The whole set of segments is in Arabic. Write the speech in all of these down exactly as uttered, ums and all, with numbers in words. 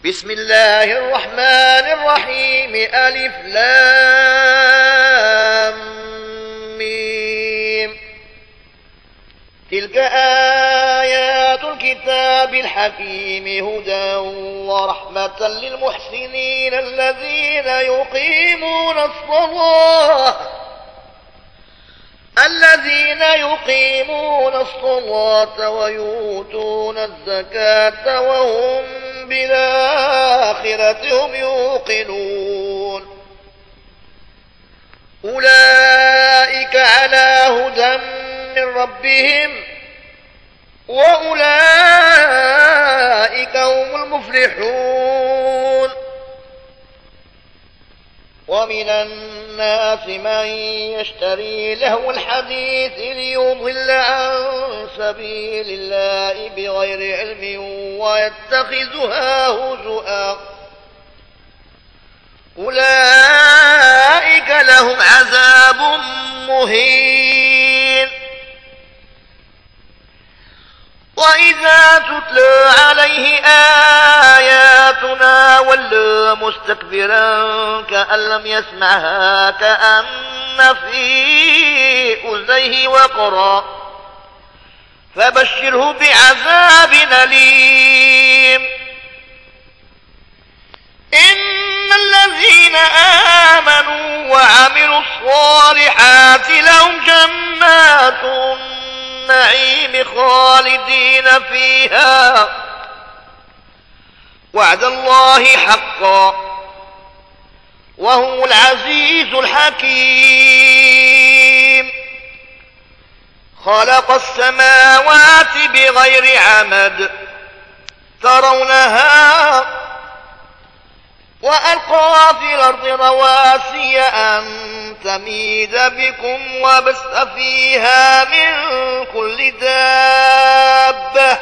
بسم الله الرحمن الرحيم. ألف لام ميم. تلك آيات الكتاب الحكيم هدى ورحمة للمحسنين الذين يقيمون الصلاة الذين يقيمون الصلاة ويؤتون الزكاة وهم بالآخرة هم يوقنون. أولئك على هدى من ربهم وأولئك هم المفلحون. ومن الناس من يشتري لهو الحديث ليضل عن سبيل الله بغير علم ويتخذها هزؤا. أولئك لهم عذاب مهين. وإذا تتلى عليه آياتنا ولى مستكبرا كأن لم يسمعها كأن في أذنيه وقرا فبشره بعذاب أليم. إن الذين آمنوا وعملوا الصالحات لهم جنات النعيم خالدين فيها وعد الله حقا وهو العزيز الحكيم. خلق السماوات بغير عمد ترونها وألقى في الأرض رواسي أن تميد بكم وبث فيها من كل دابة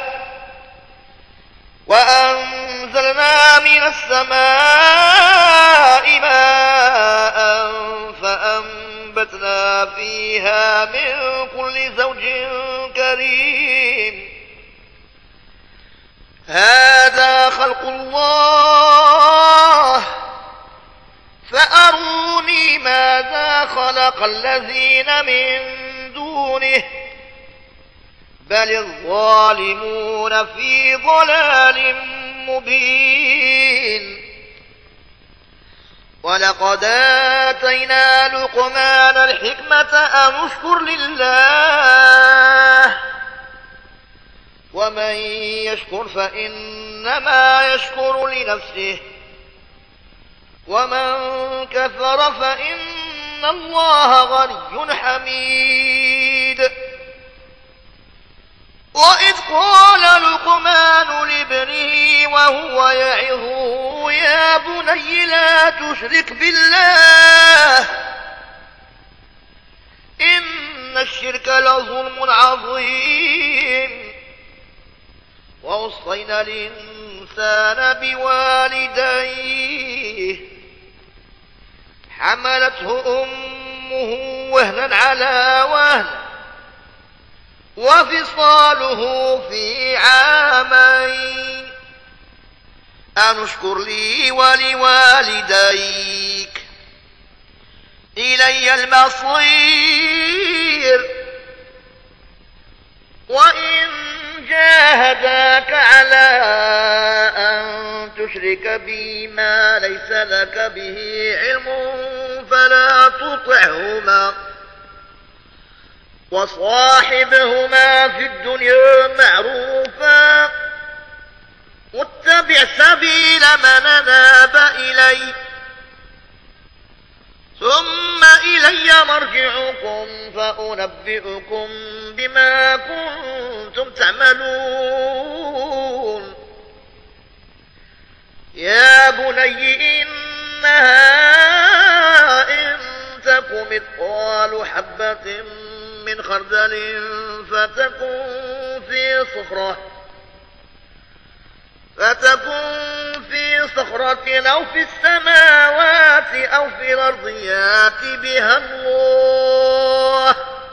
وأنزلنا من السماء ماء فأنبتنا فيها من كل زوج كريم. هذا خلق الله فأروني ماذا خلق الذين من دونه بل الظالمون في ضلال مبين. ولقد آتينا لقمان الحكمة أن اشكر لله ومن يشكر فإنما يشكر لنفسه ومن كفر فإن الله غني حميد. وإذ قال لقمان لابنه وهو يعظه يا بني لا تشرك بالله إن الشرك لظلم عظيم. ووصينا الإنسان بوالديه حملته أمه وهنا على وهن وفصاله في عامين أن اشكر لي ولوالديك إلي المصير. وإن جاهداك على أن تشرك بي ما ليس لك به علم فلا تطعهما وصاحبهما في الدنيا معروفا واتبع سبيل من أناب إلي ثم إلي مرجعكم فأنبئكم بما كنتم تعملون. يا بني إنها إن تك مثقال حبة من خردل فتكن في صخرة فتكن في صخرة أو في السماوات أو في الأرض يأت بها الله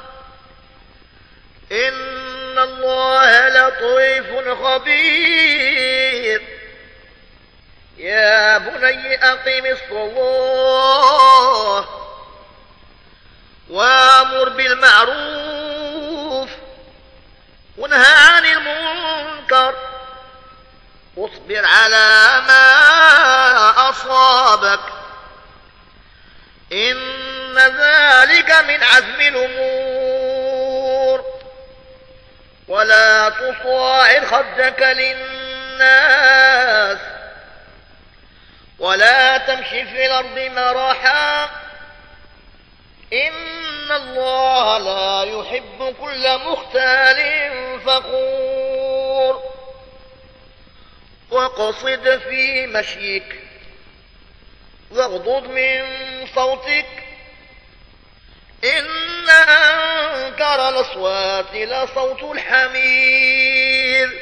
إن الله لطيف خبير. يا بني أقم الصلاة وامر بالمعروف وانهى عن المنكر واصبر على ما أصابك إن ذلك من عزم الأمور ولا تصاعر خدك للناس ولا تمشي في الأرض مرحا إن الله لا يحب كل مختال فخور وقصد في مشيك واغضض من صوتك إن أنكر الأصوات لصوت الحمير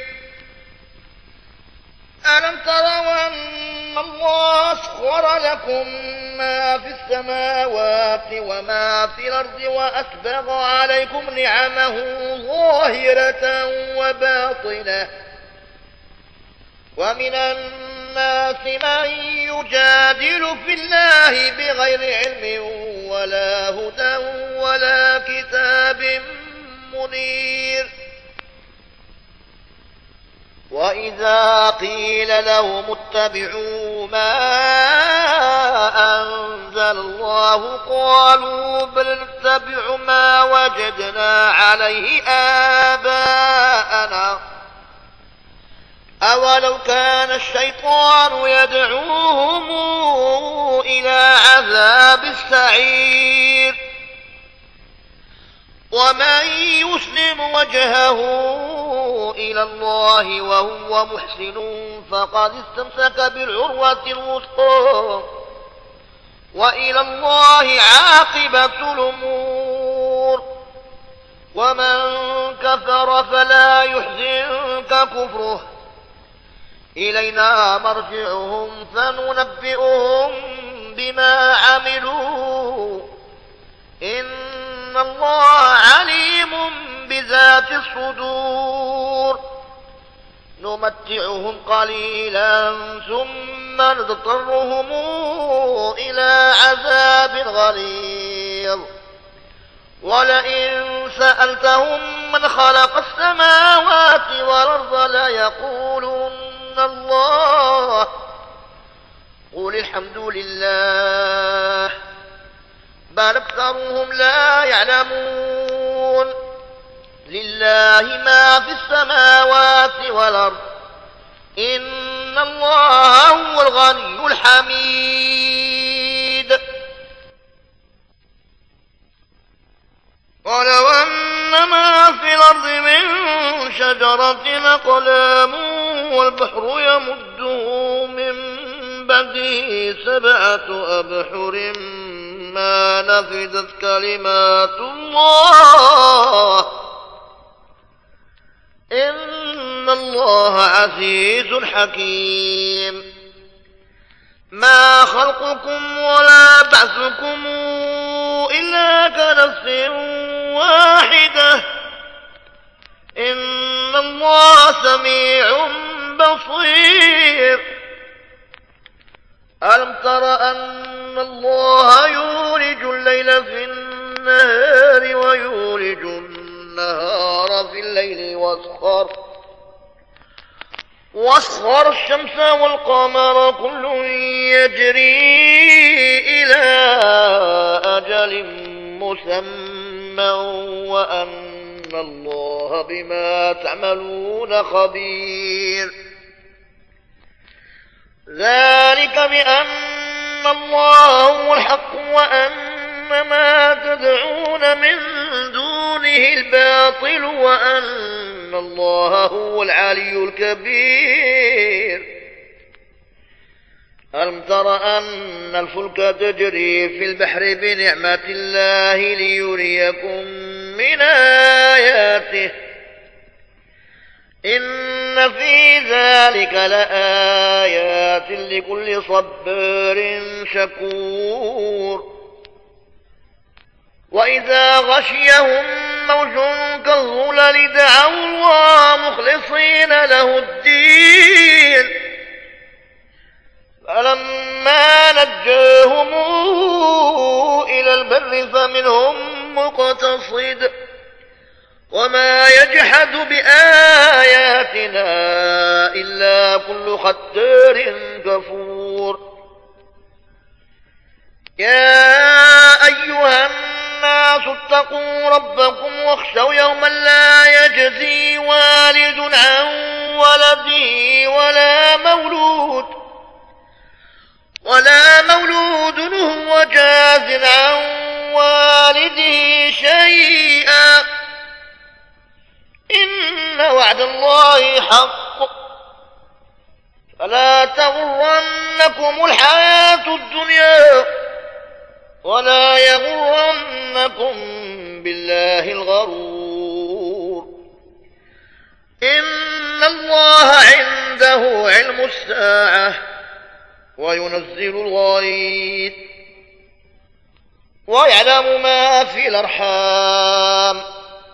ألم تروا أن الله أسخر لكم ما في السماوات وما في الأرض وأسبغ عليكم نعمه ظاهرة وباطنة ومن الناس من يجادل في الله بغير علم ولا هدى ولا كتاب منير وإذا قيل لهم اتبعوا ما أنزل الله قالوا بل نتبع ما وجدنا عليه آباءنا أولو كان الشيطان يدعوهم إلى عذاب السعير ومن يسلم وجهه إلى الله وهو محسن فقد استمسك بالعروة الوثقى وإلى الله عاقبة الأمور ومن كفر فلا يحزنك كفره إلينا مرجعهم فننبئهم بما عملوا إن الله عليم بذات الصدور نمتعهم قليلا ثم نضطرهم إلى عذاب غليظ ولئن سألتهم من خلق السماوات والأرض ليقولون الله قل الحمد لله بل أكثرهم لا يعلمون لله ما في السماوات والأرض إن الله هو الغني الحميد ولو أن ما في الأرض من شجرة أقلام والبحر يمده من بعده سبعة أبحر ما نفدت كلمات الله إن الله عزيز حكيم ما خلقكم ولا بعثكم إلا كنفس واحدة إن الله سميع بصير ألم تر أن الله يولج الليل في النهار ويولج النهار في الليل واسخر واسخر الشمس والقمر كل يجري إلى أجل مسمى وأن الله بما تعملون خبير ذلك بأن الله هو الحق وأن ما تدعون من دونه الباطل وأن الله هو العلي الكبير ألم تر أن الفلك تجري في البحر بنعمة الله ليريكم من آياته إن في ذلك لآيات لكل صبار شكور وإذا غشيهم موج كالظلل دعوا الله مخلصين له الدين فلما يجحد بآياتنا إلا كل ختار كفور. يا أيها الناس اتقوا ربكم واخشوا يوما لا يجزي والد عن ولده ولا مولود ولا مولود هو جاز عن والده شيئا إن وعد الله حق فلا تغرنكم الحياة الدنيا ولا يغرنكم بالله الغرور. إن الله عنده علم الساعة وينزل الغيث ويعلم ما في الأرحام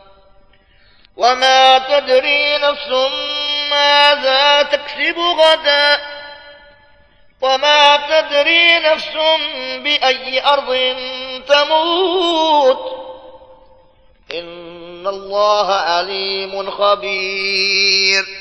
وما تدري نفس ماذا تكسب غدا وما تدري نفس بأي أرض تموت إن الله عليم خبير.